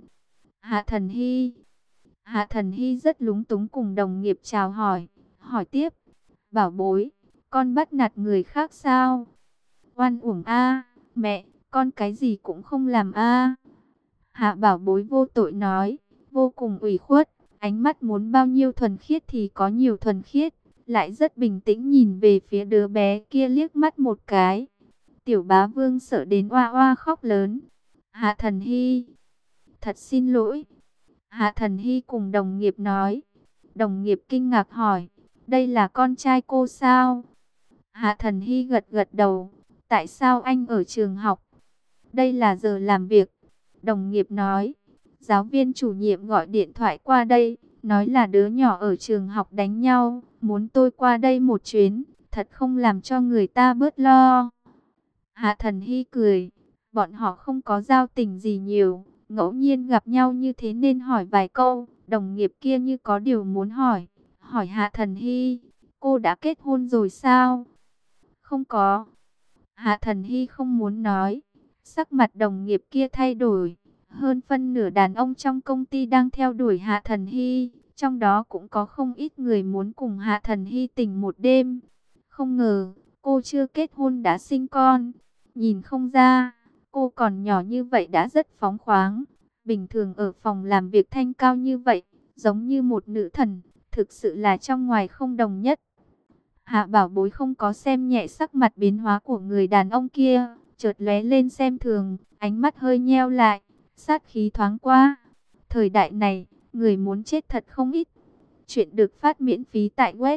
Hạ Thần Hy rất lúng túng cùng đồng nghiệp chào hỏi, hỏi tiếp. Bảo Bối, con bắt nạt người khác sao? Oan uổng a, mẹ, con cái gì cũng không làm a. Hạ Bảo Bối vô tội nói, vô cùng ủy khuất, ánh mắt muốn bao nhiêu thuần khiết thì có nhiều thuần khiết, lại rất bình tĩnh nhìn về phía đứa bé kia liếc mắt một cái. Tiểu bá vương sợ đến oa oa khóc lớn. Hạ Thần Hy, thật xin lỗi. Hạ Thần Hy cùng đồng nghiệp nói. Đồng nghiệp kinh ngạc hỏi, đây là con trai cô sao? Hạ Thần Hy gật gật đầu. Tại sao anh ở trường học? Đây là giờ làm việc. Đồng nghiệp nói. Giáo viên chủ nhiệm gọi điện thoại qua đây, nói là đứa nhỏ ở trường học đánh nhau, muốn tôi qua đây một chuyến, thật không làm cho người ta bớt lo. Hạ Thần Hy cười. Bọn họ không có giao tình gì nhiều, ngẫu nhiên gặp nhau như thế nên hỏi vài câu. Đồng nghiệp kia như có điều muốn hỏi. Hỏi Hạ Thần Hy, cô đã kết hôn rồi sao? Không có. Hạ Thần Hy không muốn nói. Sắc mặt đồng nghiệp kia thay đổi. Hơn phân nửa đàn ông trong công ty đang theo đuổi Hạ Thần Hy. Trong đó cũng có không ít người muốn cùng Hạ Thần Hy tình một đêm. Không ngờ, cô chưa kết hôn đã sinh con. Nhìn không ra, cô còn nhỏ như vậy đã rất phóng khoáng. Bình thường ở phòng làm việc thanh cao như vậy, giống như một nữ thần, thực sự là trong ngoài không đồng nhất. Hạ Bảo Bối không có xem nhẹ sắc mặt biến hóa của người đàn ông kia, chợt lóe lên xem thường, ánh mắt hơi nheo lại, sát khí thoáng qua. Thời đại này, người muốn chết thật không ít. Chuyện được phát miễn phí tại web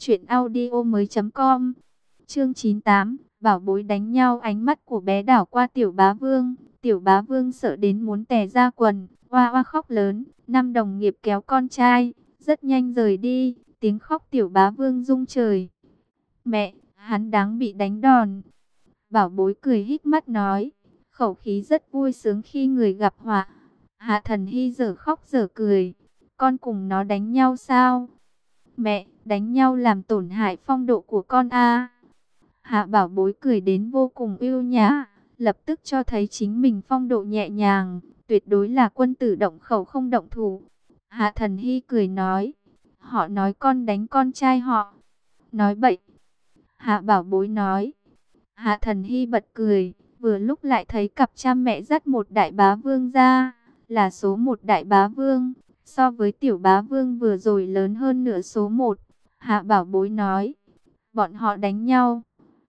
truyệnaudiomoi.com. Chương 98, Bảo Bối đánh nhau. Ánh mắt của bé đảo qua Tiểu Bá Vương. Tiểu Bá Vương sợ đến muốn tè ra quần, oa oa khóc lớn. Năm đồng nghiệp kéo con trai, rất nhanh rời đi. Tiếng khóc Tiểu Bá Vương rung trời. Mẹ, hắn đáng bị đánh đòn. Bảo Bối cười híp mắt nói, khẩu khí rất vui sướng khi người gặp họa. Hạ Thần Hy dở khóc dở cười. Con cùng nó đánh nhau sao? Mẹ, đánh nhau làm tổn hại phong độ của con a. Hạ Bảo Bối cười đến vô cùng ưu nhã, lập tức cho thấy chính mình phong độ nhẹ nhàng, tuyệt đối là quân tử động khẩu không động thủ. Hạ Thần Hy cười nói, họ nói con đánh con trai họ. Nói bậy. Hạ Bảo Bối nói. Hạ Thần Hy bật cười, vừa lúc lại thấy cặp cha mẹ dắt một đại bá vương ra, là số một đại bá vương, so với tiểu bá vương vừa rồi lớn hơn nửa số một. Hạ Bảo Bối nói, bọn họ đánh nhau.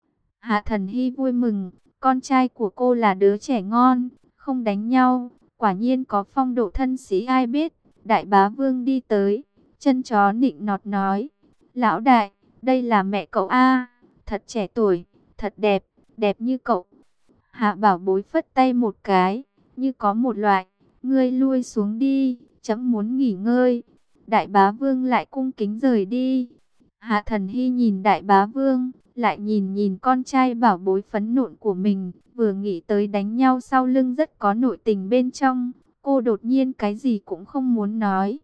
Hạ Thần Hy vui mừng, con trai của cô là đứa trẻ ngon, không đánh nhau, quả nhiên có phong độ thân sĩ ai biết. Đại bá vương đi tới, chân chó nịnh nọt nói, lão đại, đây là mẹ cậu a, thật trẻ tuổi, thật đẹp, đẹp như cậu. Hạ Bảo Bối phất tay một cái, như có một loại, ngươi lui xuống đi, chấm muốn nghỉ ngơi. Đại bá vương lại cung kính rời đi. Hạ Thần Hy nhìn đại bá vương, lại nhìn nhìn con trai Bảo Bối phấn nộn của mình, vừa nghĩ tới đánh nhau sau lưng rất có nội tình bên trong, cô đột nhiên cái gì cũng không muốn nói.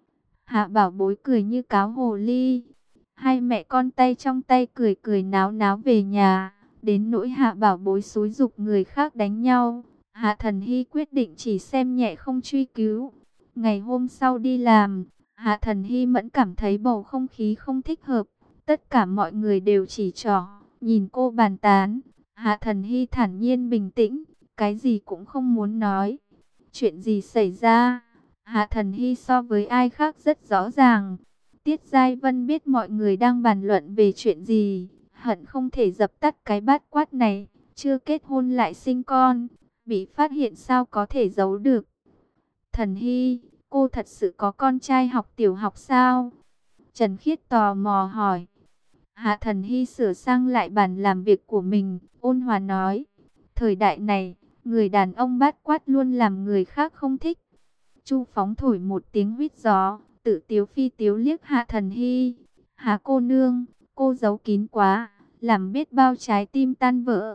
Hạ Bảo Bối cười như cáo hồ ly. Hai mẹ con tay trong tay cười cười náo náo về nhà. Đến nỗi Hạ Bảo Bối xúi giục người khác đánh nhau, Hạ Thần Hy quyết định chỉ xem nhẹ không truy cứu. Ngày hôm sau đi làm, Hạ Thần Hy mẫn cảm thấy bầu không khí không thích hợp. Tất cả mọi người đều chỉ trỏ, nhìn cô bàn tán. Hạ Thần Hy thản nhiên bình tĩnh, cái gì cũng không muốn nói. Chuyện gì xảy ra? Hạ Thần Hy so với ai khác rất rõ ràng. Tiết Giai Vân biết mọi người đang bàn luận về chuyện gì, hận không thể dập tắt cái bát quát này. Chưa kết hôn lại sinh con, bị phát hiện sao có thể giấu được. Thần Hy, cô thật sự có con trai học tiểu học sao? Trần Khiết tò mò hỏi. Hạ Thần Hy sửa sang lại bàn làm việc của mình, ôn hòa nói. Thời đại này, người đàn ông bát quát luôn làm người khác không thích. Chu Phóng thổi một tiếng huýt gió, tự tiếu phi tiếu liếc Hạ Thần Hy. Hạ cô nương, cô giấu kín quá, làm biết bao trái tim tan vỡ.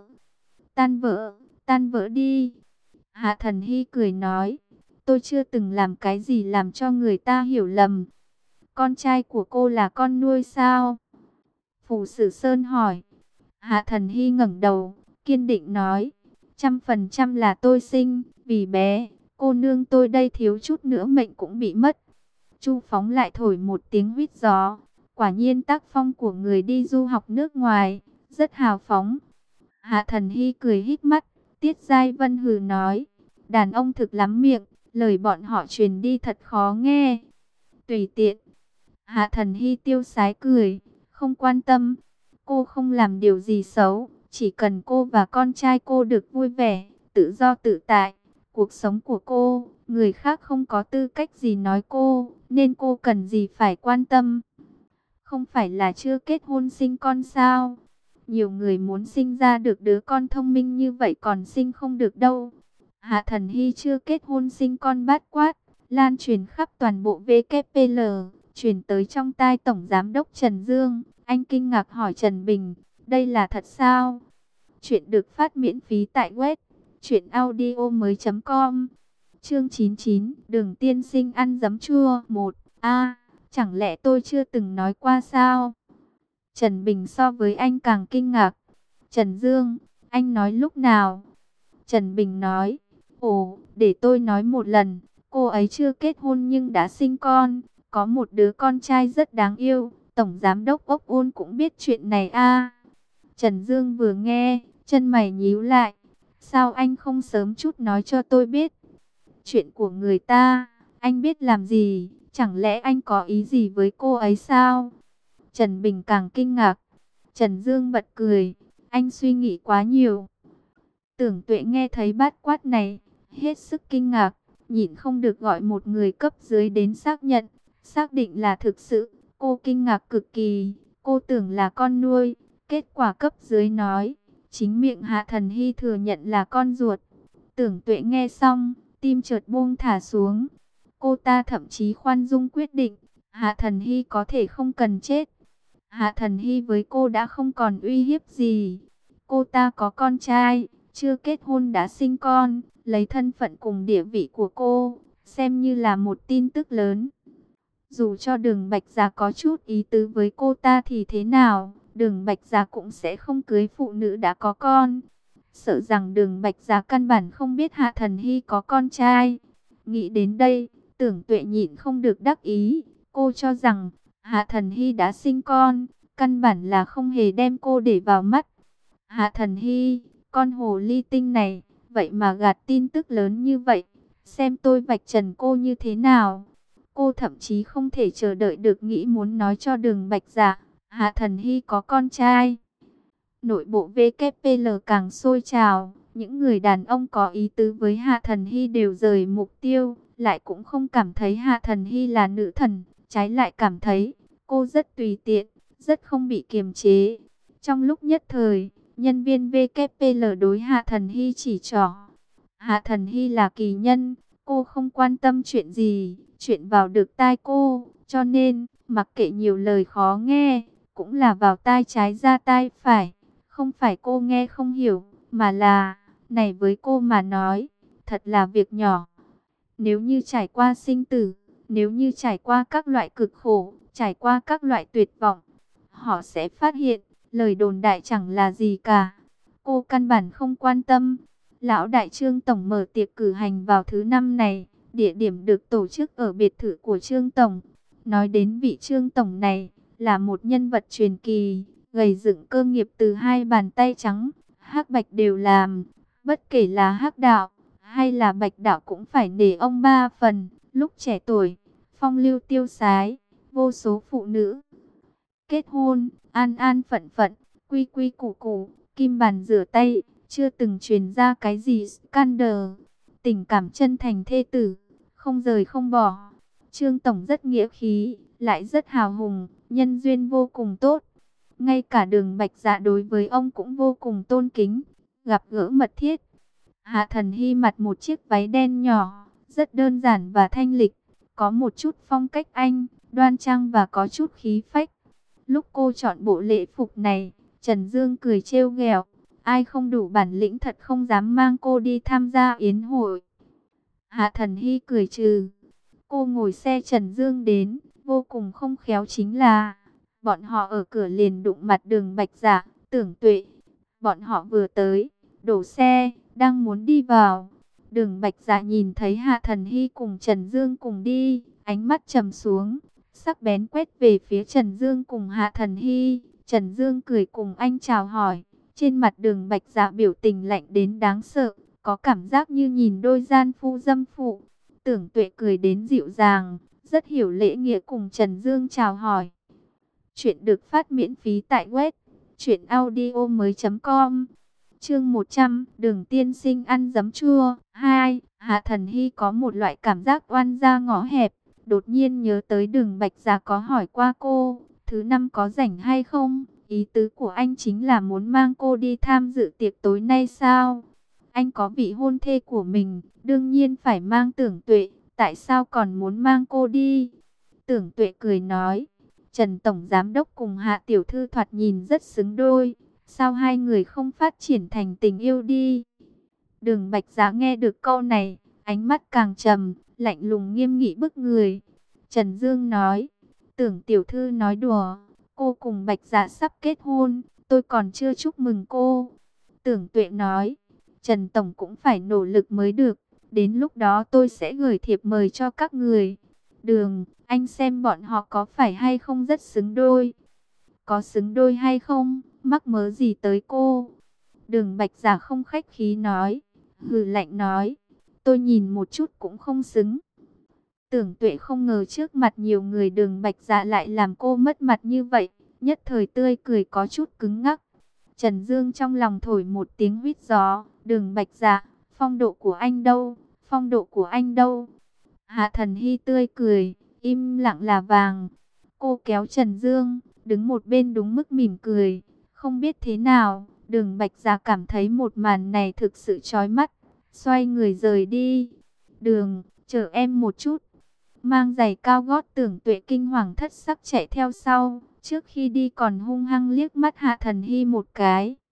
Tan vỡ đi. Hạ Thần Hy cười nói, tôi chưa từng làm cái gì làm cho người ta hiểu lầm. Con trai của cô là con nuôi sao? Phù Sử Sơn hỏi. Hạ Thần Hy ngẩng đầu, kiên định nói, 100% là tôi sinh, vì bé, cô nương tôi đây thiếu chút nữa mệnh cũng bị mất. Chu Phóng lại thổi một tiếng huýt gió, quả nhiên tác phong của người đi du học nước ngoài, rất hào phóng. Hạ Thần Hy cười híp mắt, Tiết Giai Vân hừ nói, đàn ông thực lắm miệng, lời bọn họ truyền đi thật khó nghe. Tùy tiện. Hạ Thần Hy tiêu sái cười, không quan tâm. Cô không làm điều gì xấu, chỉ cần cô và con trai cô được vui vẻ, tự do tự tại. Cuộc sống của cô, người khác không có tư cách gì nói cô, nên cô cần gì phải quan tâm. Không phải là chưa kết hôn sinh con sao? Nhiều người muốn sinh ra được đứa con thông minh như vậy còn sinh không được đâu. Hạ Thần Hy chưa kết hôn sinh con bát quát, lan truyền khắp toàn bộ VKPL, truyền tới trong tai Tổng Giám đốc Trần Dương. Anh kinh ngạc hỏi Trần Bình, đây là thật sao? Chuyện được phát miễn phí tại web truyệnaudiomoi.com. Chương 99, Đường tiên sinh ăn giấm chua 1A. Chẳng lẽ tôi chưa từng nói qua sao? Trần Bình so với anh càng kinh ngạc. Trần Dương, anh nói lúc nào? Trần Bình nói, ồ, để tôi nói một lần. Cô ấy chưa kết hôn nhưng đã sinh con, có một đứa con trai rất đáng yêu. Tổng Giám đốc Ốc Ôn cũng biết chuyện này a. Trần Dương vừa nghe, chân mày nhíu lại. Sao anh không sớm chút nói cho tôi biết? Chuyện của người ta, anh biết làm gì? Chẳng lẽ anh có ý gì với cô ấy sao? Trần Bình càng kinh ngạc. Trần Dương bật cười. Anh suy nghĩ quá nhiều. Tưởng Tuệ nghe thấy bát quát này, hết sức kinh ngạc, nhịn không được gọi một người cấp dưới đến xác nhận, xác định là thực sự. Cô kinh ngạc cực kỳ, cô tưởng là con nuôi, kết quả cấp dưới nói, chính miệng Hạ Thần Hy thừa nhận là con ruột. Tưởng Tuệ nghe xong, tim chợt buông thả xuống. Cô ta thậm chí khoan dung quyết định, Hạ Thần Hy có thể không cần chết. Hạ Thần Hy với cô đã không còn uy hiếp gì. Cô ta có con trai, chưa kết hôn đã sinh con, lấy thân phận cùng địa vị của cô, xem như là một tin tức lớn. Dù cho Đường Bạch Gia có chút ý tứ với cô ta thì thế nào, Đường Bạch Gia cũng sẽ không cưới phụ nữ đã có con. Sợ rằng Đường Bạch Gia căn bản không biết Hạ Thần Hy có con trai. Nghĩ đến đây, Tưởng Tuệ nhịn không được đắc ý. Cô cho rằng Hạ Thần Hy đã sinh con, căn bản là không hề đem cô để vào mắt. Hạ Thần Hy, con hồ ly tinh này, vậy mà gạt tin tức lớn như vậy. Xem tôi vạch trần cô như thế nào. Cô thậm chí không thể chờ đợi được nghĩ muốn nói cho Đường Bạch Dạ, Hạ Thần Hy có con trai. Nội bộ VKPL càng sôi trào, những người đàn ông có ý tứ với Hạ Thần Hy đều rời mục tiêu, lại cũng không cảm thấy Hạ Thần Hy là nữ thần, trái lại cảm thấy cô rất tùy tiện, rất không bị kiềm chế. Trong lúc nhất thời, nhân viên VKPL đối Hạ Thần Hy chỉ trỏ. Hạ Thần Hy là kỳ nhân, cô không quan tâm chuyện gì, chuyện vào được tai cô, cho nên, mặc kệ nhiều lời khó nghe, cũng là vào tai trái ra tai phải. Không phải cô nghe không hiểu, mà là, này với cô mà nói, thật là việc nhỏ. Nếu như trải qua sinh tử, nếu như trải qua các loại cực khổ, trải qua các loại tuyệt vọng, họ sẽ phát hiện, lời đồn đại chẳng là gì cả. Cô căn bản không quan tâm. Lão đại Trương Tổng mở tiệc cử hành vào thứ năm này, địa điểm được tổ chức ở biệt thự của Trương Tổng. Nói đến vị Trương Tổng này, là một nhân vật truyền kỳ, gầy dựng cơ nghiệp từ hai bàn tay trắng, hắc bạch đều làm, bất kể là hắc đạo hay là bạch đạo cũng phải nể ông ba phần. Lúc trẻ tuổi, phong lưu tiêu sái, vô số phụ nữ kết hôn, an an phận phận, quy quy củ củ, kim bàn rửa tay, chưa từng truyền ra cái gì scandal. Tình cảm chân thành thê tử, không rời không bỏ. Trương Tổng rất nghĩa khí, lại rất hào hùng, nhân duyên vô cùng tốt. Ngay cả Đường Bạch Dạ đối với ông cũng vô cùng tôn kính, gặp gỡ mật thiết. Hạ Thần Hy mặc một chiếc váy đen nhỏ, rất đơn giản và thanh lịch, có một chút phong cách Anh, đoan trang và có chút khí phách. Lúc cô chọn bộ lễ phục này, Trần Dương cười trêu ghẹo, ai không đủ bản lĩnh thật không dám mang cô đi tham gia yến hội. Hạ Thần Hy cười trừ, cô ngồi xe Trần Dương đến, vô cùng không khéo chính là, bọn họ ở cửa liền đụng mặt Đường Bạch Dạ, Tưởng Tuệ. Bọn họ vừa tới, đổ xe, đang muốn đi vào. Đường Bạch Dạ nhìn thấy Hạ Thần Hy cùng Trần Dương cùng đi, ánh mắt trầm xuống, sắc bén quét về phía Trần Dương cùng Hạ Thần Hy. Trần Dương cười cùng anh chào hỏi, trên mặt Đường Bạch Dạ biểu tình lạnh đến đáng sợ, có cảm giác như nhìn đôi gian phu dâm phụ. Tưởng Tuệ cười đến dịu dàng, rất hiểu lễ nghĩa cùng Trần Dương chào hỏi. Chuyện được phát miễn phí tại web truyệnaudiomoi.com. Chương 100, Đường tiên sinh ăn giấm chua. 2. Hạ Thần Hy có một loại cảm giác oan gia ngõ hẹp, đột nhiên nhớ tới Đường Bạch Dạ có hỏi qua cô, thứ năm có rảnh hay không? Ý tứ của anh chính là muốn mang cô đi tham dự tiệc tối nay sao? Anh có vị hôn thê của mình, đương nhiên phải mang Tưởng Tuệ, tại sao còn muốn mang cô đi? Tưởng Tuệ cười nói, Trần Tổng Giám Đốc cùng Hạ Tiểu Thư thoạt nhìn rất xứng đôi, sao hai người không phát triển thành tình yêu đi? Đường Bạch Dạ nghe được câu này, ánh mắt càng trầm, lạnh lùng nghiêm nghị bức người. Trần Dương nói, Tưởng Tiểu Thư nói đùa, cô cùng Bạch Dạ sắp kết hôn, tôi còn chưa chúc mừng cô. Tưởng Tuệ nói, Trần Tổng cũng phải nỗ lực mới được, đến lúc đó tôi sẽ gửi thiệp mời cho các người. Đường, anh xem bọn họ có phải hay không rất xứng đôi? Có xứng đôi hay không, mắc mớ gì tới cô? Đường Bạch Dạ không khách khí nói, hừ lạnh nói, tôi nhìn một chút cũng không xứng. Tưởng Tuệ không ngờ trước mặt nhiều người Đường Bạch Dạ lại làm cô mất mặt như vậy, nhất thời tươi cười có chút cứng ngắc. Trần Dương trong lòng thổi một tiếng huýt gió, Đường Bạch Dạ, phong độ của anh đâu, phong độ của anh đâu. Hạ Thần Hy tươi cười, im lặng là vàng. Cô kéo Trần Dương, đứng một bên đúng mức mỉm cười. Không biết thế nào, Đường Bạch Dạ cảm thấy một màn này thực sự chói mắt. Xoay người rời đi. Đường, chờ em một chút. Mang giày cao gót Tưởng Tuệ kinh hoàng thất sắc chạy theo sau. Trước khi đi còn hung hăng liếc mắt Hạ Thần Hy một cái.